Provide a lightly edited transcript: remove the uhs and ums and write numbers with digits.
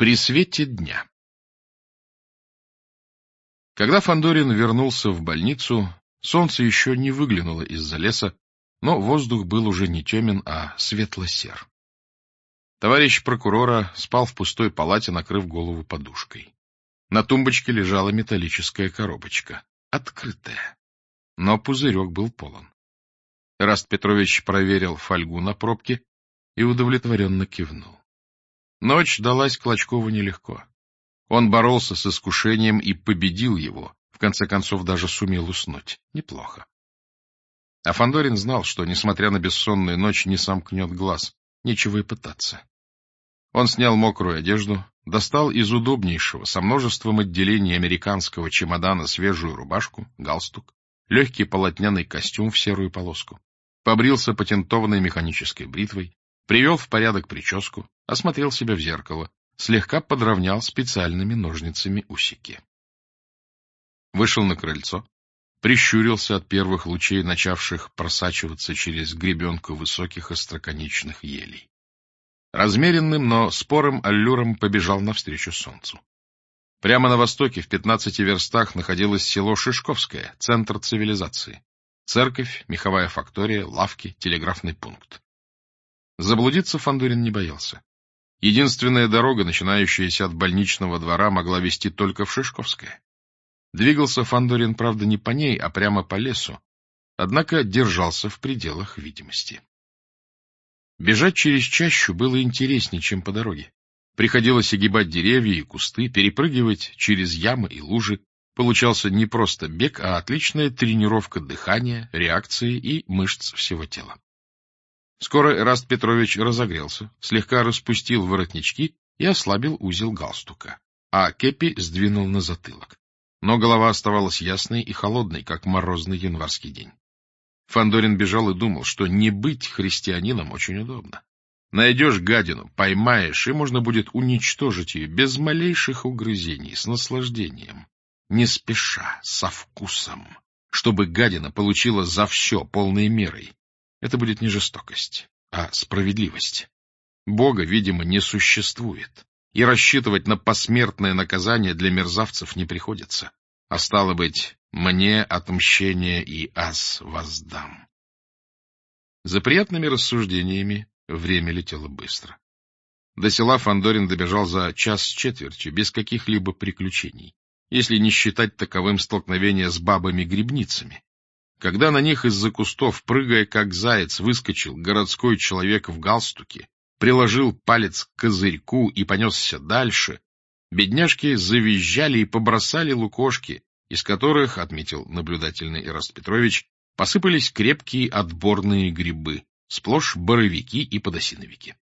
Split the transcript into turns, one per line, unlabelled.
При свете дня. Когда Фандорин вернулся в больницу, солнце еще не выглянуло из-за леса, но воздух был уже не темен, а светло-сер. Товарищ прокурора спал в пустой палате, накрыв голову подушкой. На тумбочке лежала металлическая коробочка, открытая, но пузырек был полон. Эраст Петрович проверил фольгу на пробке и удовлетворенно кивнул. Ночь далась Клочкову нелегко. Он боролся с искушением и победил его, в конце концов даже сумел уснуть. Неплохо. А Фандорин знал, что, несмотря на бессонную ночь, не сомкнет глаз, нечего и пытаться. Он снял мокрую одежду, достал из удобнейшего, со множеством отделений американского чемодана свежую рубашку, галстук, легкий полотняный костюм в серую полоску, побрился патентованной механической бритвой, привел в порядок прическу, осмотрел себя в зеркало, слегка подровнял специальными ножницами усики. Вышел на крыльцо, прищурился от первых лучей, начавших просачиваться через гребенку высоких остроконечных елей. Размеренным, но спорым аллюром побежал навстречу солнцу. Прямо на востоке, в 15 верстах, находилось село Шишковское, центр цивилизации. Церковь, меховая фактория, лавки, телеграфный пункт. Заблудиться Фандорин не боялся. Единственная дорога, начинающаяся от больничного двора, могла вести только в Шишковское. Двигался Фандорин, правда, не по ней, а прямо по лесу, однако держался в пределах видимости. Бежать через чащу было интереснее, чем по дороге. Приходилось огибать деревья и кусты, перепрыгивать через ямы и лужи. Получался не просто бег, а отличная тренировка дыхания, реакции и мышц всего тела. Скоро Эраст Петрович разогрелся, слегка распустил воротнички и ослабил узел галстука, а кепи сдвинул на затылок. Но голова оставалась ясной и холодной, как морозный январский день. Фандорин бежал и думал, что не быть христианином очень удобно. Найдешь гадину, поймаешь, и можно будет уничтожить ее без малейших угрызений, с наслаждением, не спеша, со вкусом, чтобы гадина получила за все полной мерой. Это будет не жестокость, а справедливость. Бога, видимо, не существует, и рассчитывать на посмертное наказание для мерзавцев не приходится. А стало быть, мне отмщение и аз воздам. За приятными рассуждениями время летело быстро. До села Фандорин добежал за час с четвертью, без каких-либо приключений, если не считать таковым столкновения с бабами-грибницами. Когда на них из-за кустов, прыгая как заяц, выскочил городской человек в галстуке, приложил палец к козырьку и понесся дальше, бедняжки завизжали и побросали лукошки, из которых, отметил наблюдательный Эраст Петрович, посыпались крепкие отборные грибы, сплошь боровики и подосиновики.